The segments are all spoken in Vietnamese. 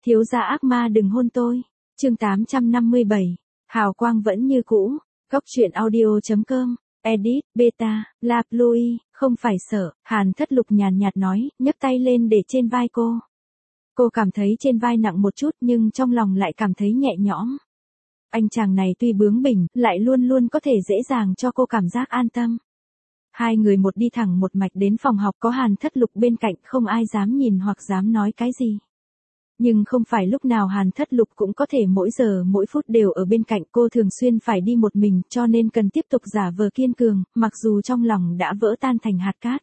Thiếu gia ác ma đừng hôn tôi. Chương 857. Hào quang vẫn như cũ. Góc truyện audio.com. Edit, beta, la Louis, không phải sợ, Hàn Thất Lục nhàn nhạt nói, nhấc tay lên để trên vai cô. Cô cảm thấy trên vai nặng một chút nhưng trong lòng lại cảm thấy nhẹ nhõm. Anh chàng này tuy bướng bỉnh, lại luôn luôn có thể dễ dàng cho cô cảm giác an tâm. Hai người một đi thẳng một mạch đến phòng học, có Hàn Thất Lục bên cạnh, không ai dám nhìn hoặc dám nói cái gì. Nhưng không phải lúc nào Hàn Thất Lục cũng có thể mỗi giờ mỗi phút đều ở bên cạnh, cô thường xuyên phải đi một mình, cho nên cần tiếp tục giả vờ kiên cường, mặc dù trong lòng đã vỡ tan thành hạt cát.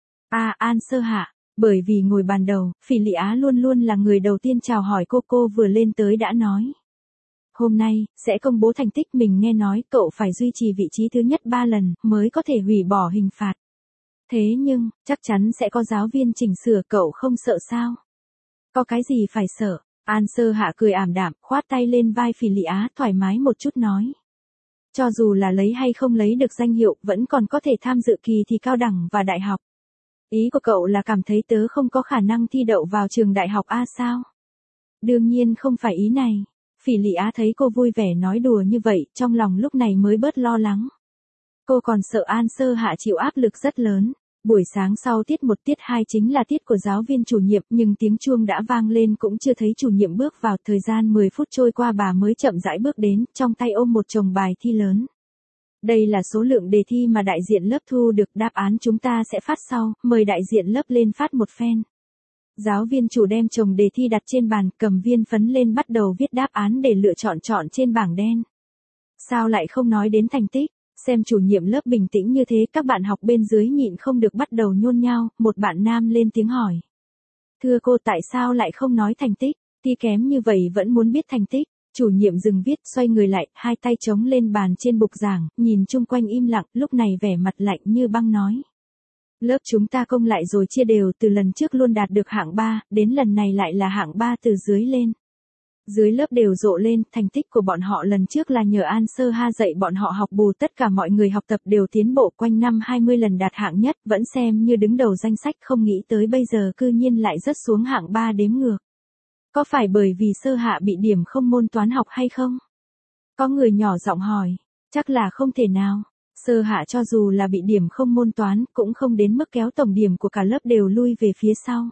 An Sơ Hạ, bởi vì ngồi bàn đầu, Phỉ Lị Á luôn luôn là người đầu tiên chào hỏi cô vừa lên tới đã nói. Hôm nay, sẽ công bố thành tích, mình nghe nói cậu phải duy trì vị trí thứ nhất 3 lần, mới có thể hủy bỏ hình phạt. Thế nhưng, chắc chắn sẽ có giáo viên chỉnh sửa, cậu không sợ sao? Có cái gì phải sợ? An Sơ Hạ cười ảm đạm, khoát tay lên vai Phỉ Lị Á, thoải mái một chút nói. Cho dù là lấy hay không lấy được danh hiệu, vẫn còn có thể tham dự kỳ thi cao đẳng và đại học. Ý của cậu là cảm thấy tớ không có khả năng thi đậu vào trường đại học A sao? Đương nhiên không phải ý này. Phỉ Lị Á thấy cô vui vẻ nói đùa như vậy, trong lòng lúc này mới bớt lo lắng. Cô còn sợ An Sơ Hạ chịu áp lực rất lớn. Buổi sáng sau tiết 1 tiết 2 chính là tiết của giáo viên chủ nhiệm, nhưng tiếng chuông đã vang lên cũng chưa thấy chủ nhiệm bước vào, thời gian 10 phút trôi qua bà mới chậm rãi bước đến, trong tay ôm một chồng bài thi lớn. Đây là số lượng đề thi mà đại diện lớp thu được, đáp án chúng ta sẽ phát sau, mời đại diện lớp lên phát một phen. Giáo viên chủ đem chồng đề thi đặt trên bàn, cầm viên phấn lên bắt đầu viết đáp án để lựa chọn trên bảng đen. Sao lại không nói đến thành tích? Xem chủ nhiệm lớp bình tĩnh như thế, các bạn học bên dưới nhịn không được bắt đầu nhôn nhao, một bạn nam lên tiếng hỏi. Thưa cô, tại sao lại không nói thành tích? Thi kém như vậy vẫn muốn biết thành tích. Chủ nhiệm dừng viết, xoay người lại, hai tay chống lên bàn trên bục giảng, nhìn chung quanh im lặng, lúc này vẻ mặt lạnh như băng nói. Lớp chúng ta công lại rồi chia đều, từ lần trước luôn đạt được hạng 3, đến lần này lại là hạng 3 từ dưới lên. Dưới lớp đều rộ lên, thành tích của bọn họ lần trước là nhờ An Sơ Ha dạy bọn họ học bù, tất cả mọi người học tập đều tiến bộ, quanh năm 20 lần đạt hạng nhất, vẫn xem như đứng đầu danh sách, không nghĩ tới bây giờ cư nhiên lại rớt xuống hạng 3 đếm ngược. Có phải bởi vì Sơ Hạ bị điểm không môn toán học hay không? Có người nhỏ giọng hỏi, chắc là không thể nào. Sơ Hạ cho dù là bị điểm không môn toán, cũng không đến mức kéo tổng điểm của cả lớp đều lui về phía sau.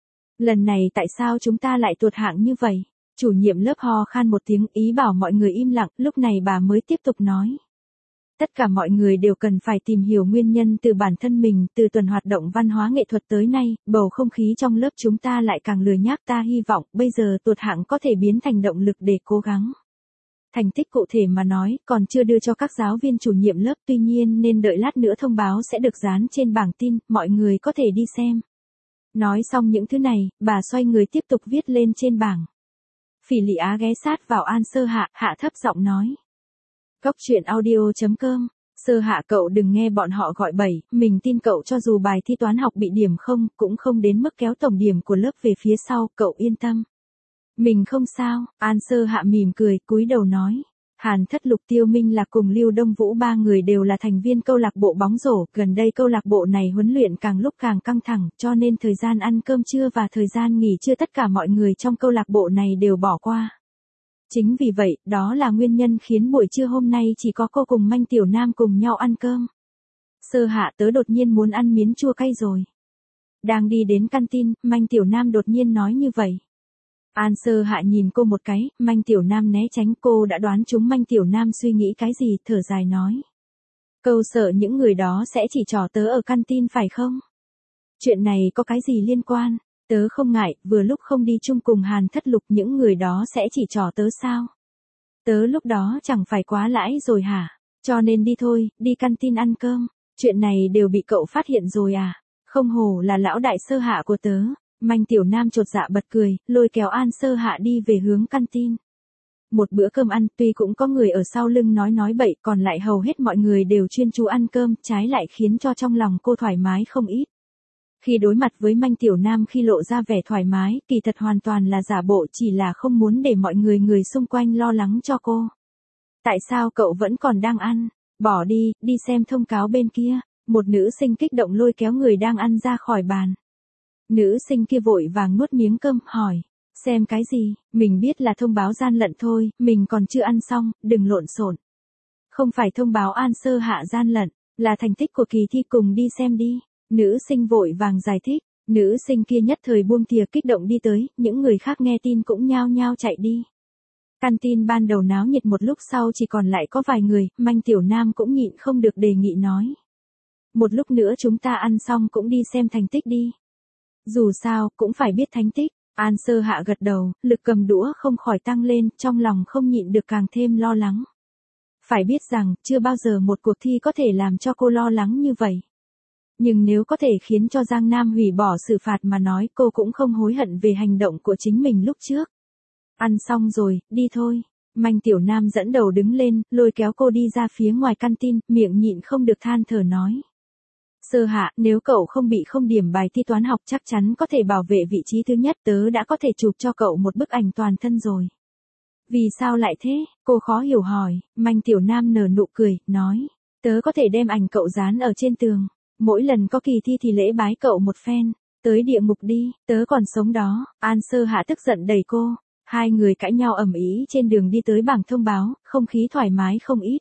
Lần này tại sao chúng ta lại tuột hạng như vậy? Chủ nhiệm lớp ho khan một tiếng, ý bảo mọi người im lặng, lúc này bà mới tiếp tục nói. Tất cả mọi người đều cần phải tìm hiểu nguyên nhân từ bản thân mình, từ tuần hoạt động văn hóa nghệ thuật tới nay, bầu không khí trong lớp chúng ta lại càng lười nhác, ta hy vọng bây giờ tuột hạng có thể biến thành động lực để cố gắng. Thành tích cụ thể mà nói, còn chưa đưa cho các giáo viên chủ nhiệm lớp, tuy nhiên nên đợi lát nữa thông báo sẽ được dán trên bảng tin, mọi người có thể đi xem. Nói xong những thứ này, bà xoay người tiếp tục viết lên trên bảng. Phỉ Lị Á ghé sát vào An Sơ Hạ, hạ thấp giọng nói. Góc truyện audio.com. Sơ Hạ, cậu đừng nghe bọn họ gọi bậy, mình tin cậu, cho dù bài thi toán học bị điểm không, cũng không đến mức kéo tổng điểm của lớp về phía sau, cậu yên tâm. Mình không sao. An Sơ Hạ mỉm cười, cúi đầu nói. Hàn Thất Lục, Tiêu Minh Lạc cùng Lưu Đông Vũ, ba người đều là thành viên câu lạc bộ bóng rổ, gần đây câu lạc bộ này huấn luyện càng lúc càng căng thẳng, cho nên thời gian ăn cơm trưa và thời gian nghỉ trưa tất cả mọi người trong câu lạc bộ này đều bỏ qua. Chính vì vậy, đó là nguyên nhân khiến buổi trưa hôm nay chỉ có cô cùng Manh Tiểu Nam cùng nhau ăn cơm. Sơ Hạ, tớ đột nhiên muốn ăn miến chua cay rồi. Đang đi đến canteen, Manh Tiểu Nam đột nhiên nói như vậy. An Sơ Hạ nhìn cô một cái, Manh Tiểu Nam né tránh, cô đã đoán chúng Manh Tiểu Nam suy nghĩ cái gì, thở dài nói. Câu sợ những người đó sẽ chỉ trỏ tớ ở canteen phải không? Chuyện này có cái gì liên quan? Tớ không ngại, vừa lúc không đi chung cùng Hàn Thất Lục, những người đó sẽ chỉ trỏ tớ sao? Tớ lúc đó chẳng phải quá lãi rồi hả? Cho nên đi thôi, đi canteen ăn cơm. Chuyện này đều bị cậu phát hiện rồi à? Không hổ là lão đại Sơ Hạ của tớ. Manh Tiểu Nam chột dạ bật cười, lôi kéo An Sơ Hạ đi về hướng canteen. Một bữa cơm ăn, tuy cũng có người ở sau lưng nói bậy, còn lại hầu hết mọi người đều chuyên chú ăn cơm, trái lại khiến cho trong lòng cô thoải mái không ít. Khi đối mặt với Manh Tiểu Nam khi lộ ra vẻ thoải mái, kỳ thật hoàn toàn là giả bộ, chỉ là không muốn để mọi người xung quanh lo lắng cho cô. Tại sao cậu vẫn còn đang ăn? Bỏ đi, đi xem thông cáo bên kia. Một nữ sinh kích động lôi kéo người đang ăn ra khỏi bàn. Nữ sinh kia vội vàng nuốt miếng cơm, hỏi. Xem cái gì, mình biết là thông báo gian lận thôi, mình còn chưa ăn xong, đừng lộn xộn. Không phải thông báo An Sơ Hạ gian lận, là thành tích của kỳ thi, cùng đi xem đi. Nữ sinh vội vàng giải thích, nữ sinh kia nhất thời buông thìa kích động đi tới, những người khác nghe tin cũng nhao nhao chạy đi. Canteen ban đầu náo nhiệt, một lúc sau chỉ còn lại có vài người, Manh Tiểu Nam cũng nhịn không được đề nghị nói. Một lúc nữa chúng ta ăn xong cũng đi xem thành tích đi. Dù sao, cũng phải biết thành tích. An Sơ Hạ gật đầu, lực cầm đũa không khỏi tăng lên, trong lòng không nhịn được càng thêm lo lắng. Phải biết rằng, chưa bao giờ một cuộc thi có thể làm cho cô lo lắng như vậy. Nhưng nếu có thể khiến cho Giang Nam hủy bỏ xử phạt mà nói, cô cũng không hối hận về hành động của chính mình lúc trước. Ăn xong rồi, đi thôi. Manh Tiểu Nam dẫn đầu đứng lên, lôi kéo cô đi ra phía ngoài canteen, miệng nhịn không được than thở nói. Sơ Hạ, nếu cậu không bị không điểm bài thi toán học chắc chắn có thể bảo vệ vị trí thứ nhất, tớ đã có thể chụp cho cậu một bức ảnh toàn thân rồi. Vì sao lại thế? Cô khó hiểu hỏi. Manh Tiểu Nam nở nụ cười, nói. Tớ có thể đem ảnh cậu dán ở trên tường. Mỗi lần có kỳ thi thì lễ bái cậu một phen. Tới địa ngục đi, tớ còn sống đó. An Sơ Hạ tức giận đẩy cô. Hai người cãi nhau ầm ĩ trên đường đi tới bảng thông báo, không khí thoải mái không ít.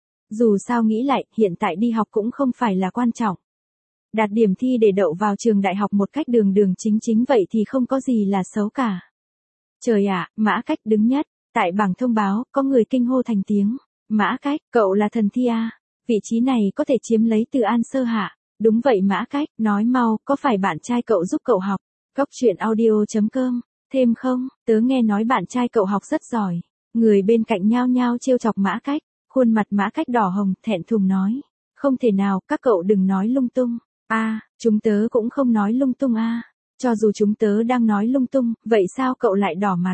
Dù sao nghĩ lại, hiện tại đi học cũng không phải là quan trọng. Đạt điểm thi để đậu vào trường đại học một cách đường đường chính chính vậy thì không có gì là xấu cả. Trời ạ, Mã Cách đứng nhất. Tại bảng thông báo, có người kinh hô thành tiếng. Mã Cách, cậu là thần thi à? Vị trí này có thể chiếm lấy từ An Sơ Hạ. Đúng vậy Mã Cách, nói mau, có phải bạn trai cậu giúp cậu học? Cóc truyện audio.com. Thêm không, tớ nghe nói bạn trai cậu học rất giỏi. Người bên cạnh nhao nhao trêu chọc Mã Cách. Khuôn mặt Mã Cách đỏ hồng, thẹn thùng nói. Không thể nào, các cậu đừng nói lung tung. Chúng tớ cũng không nói lung tung Cho dù chúng tớ đang nói lung tung, vậy sao cậu lại đỏ mặt?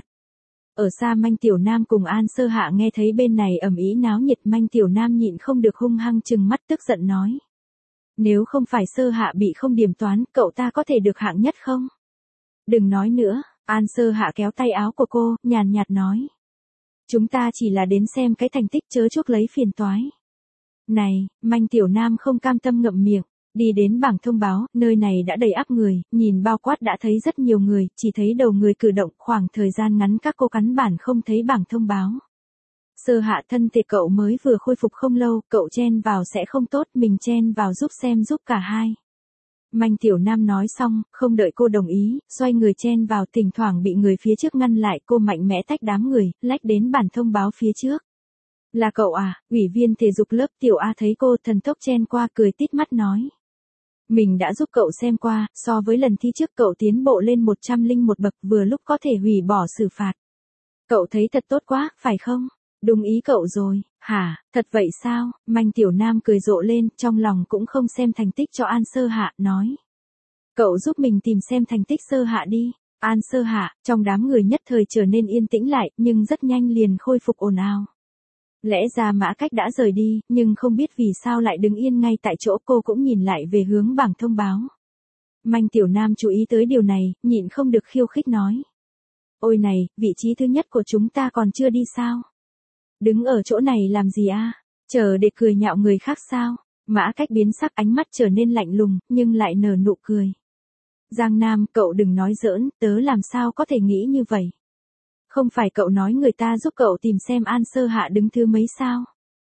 Ở xa Manh Tiểu Nam cùng An Sơ Hạ nghe thấy bên này ầm ĩ náo nhiệt, Manh Tiểu Nam nhịn không được hung hăng trừng mắt tức giận nói. Nếu không phải Sơ Hạ bị không điểm toán, cậu ta có thể được hạng nhất không? Đừng nói nữa, An Sơ Hạ kéo tay áo của cô, nhàn nhạt nói. Chúng ta chỉ là đến xem cái thành tích, chớ chuốc lấy phiền toái. Này, Manh Tiểu Nam không cam tâm ngậm miệng. Đi đến bảng thông báo, nơi này đã đầy ắp người, nhìn bao quát đã thấy rất nhiều người, chỉ thấy đầu người cử động, khoảng thời gian ngắn các cô cắn bản không thấy bảng thông báo. Sơ Hạ, thân thể cậu mới vừa khôi phục không lâu, cậu chen vào sẽ không tốt, mình chen vào giúp xem giúp cả hai. Manh Tiểu Nam nói xong, không đợi cô đồng ý, xoay người chen vào, thỉnh thoảng bị người phía trước ngăn lại, cô mạnh mẽ tách đám người, lách đến bản thông báo phía trước. Là cậu à? Ủy viên thể dục lớp Tiểu A thấy cô thần tốc chen qua, cười tít mắt nói. Mình đã giúp cậu xem qua, so với lần thi trước cậu tiến bộ lên 101 bậc, vừa lúc có thể hủy bỏ xử phạt. Cậu thấy thật tốt quá, phải không? Đúng ý cậu rồi. Hả, thật vậy sao? Manh Tiểu Nam cười rộ lên, trong lòng cũng không xem thành tích cho An Sơ Hạ, nói. Cậu giúp mình tìm xem thành tích Sơ Hạ đi. An Sơ Hạ, trong đám người nhất thời trở nên yên tĩnh lại, nhưng rất nhanh liền khôi phục ồn ào. Lẽ ra Mã Cách đã rời đi, nhưng không biết vì sao lại đứng yên ngay tại chỗ, cô cũng nhìn lại về hướng bảng thông báo. Manh Tiểu Nam chú ý tới điều này, nhịn không được khiêu khích nói. Ôi này, vị trí thứ nhất của chúng ta còn chưa đi sao? Đứng ở chỗ này làm gì Chờ để cười nhạo người khác sao? Mã Cách biến sắc, ánh mắt trở nên lạnh lùng, nhưng lại nở nụ cười. Giang Nam, cậu đừng nói giỡn, tớ làm sao có thể nghĩ như vậy? Không phải cậu nói người ta giúp cậu tìm xem An Sơ Hạ đứng thứ mấy sao?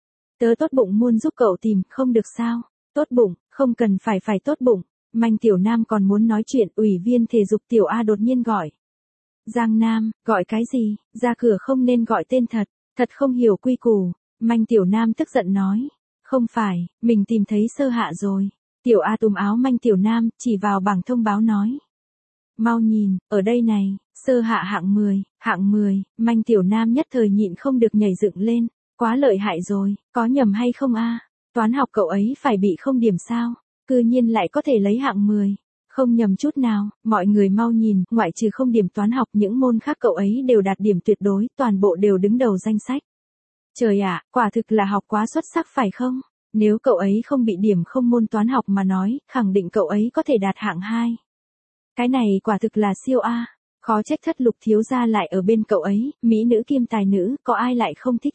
Tớ tốt bụng muốn giúp cậu tìm, không được sao? Tốt bụng, không cần phải tốt bụng. Manh Tiểu Nam còn muốn nói chuyện, ủy viên thể dục Tiểu A đột nhiên gọi. Giang Nam, gọi cái gì? Ra cửa không nên gọi tên thật, thật không hiểu quy củ. Manh Tiểu Nam tức giận nói. Không phải, mình tìm thấy Sơ Hạ rồi. Tiểu A túm áo Manh Tiểu Nam, chỉ vào bảng thông báo nói. Mau nhìn, ở đây này, Sơ Hạ hạng 10, Manh Tiểu Nam nhất thời nhịn không được nhảy dựng lên, quá lợi hại rồi, có nhầm hay không toán học cậu ấy phải bị không điểm sao, cư nhiên lại có thể lấy hạng 10, không nhầm chút nào, mọi người mau nhìn, ngoại trừ không điểm toán học những môn khác cậu ấy đều đạt điểm tuyệt đối, toàn bộ đều đứng đầu danh sách. Trời ạ, quả thực là học quá xuất sắc phải không? Nếu cậu ấy không bị điểm không môn toán học mà nói, khẳng định cậu ấy có thể đạt hạng 2. Cái này quả thực là siêu khó trách Thất Lục thiếu gia lại ở bên cậu ấy, mỹ nữ kiêm tài nữ, có ai lại không thích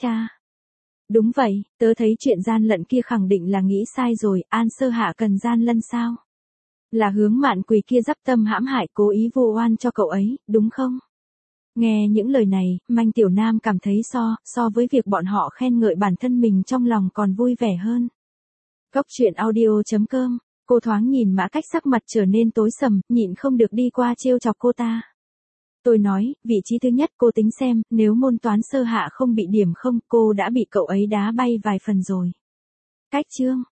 Đúng vậy, tớ thấy chuyện gian lận kia khẳng định là nghĩ sai rồi, An Sơ Hạ cần gian lận sao? Là Hướng Mạn Quỳ kia dắp tâm hãm hại cố ý vu oan cho cậu ấy, đúng không? Nghe những lời này, Manh Tiểu Nam cảm thấy so với việc bọn họ khen ngợi bản thân mình trong lòng còn vui vẻ hơn. Cốc truyện audio.com, cô thoáng nhìn Mã Cách sắc mặt trở nên tối sầm, nhịn không được đi qua trêu chọc cô ta. Tôi nói, vị trí thứ nhất cô tính xem, nếu môn toán sơ hạ không bị điểm không, cô đã bị cậu ấy đá bay vài phần rồi. Cách chương.